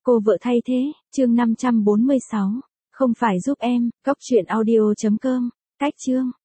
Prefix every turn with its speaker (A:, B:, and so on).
A: Cô vợ thay thế, chương 546. Không phải giúp em, cóc truyện audio.com. Cách chương.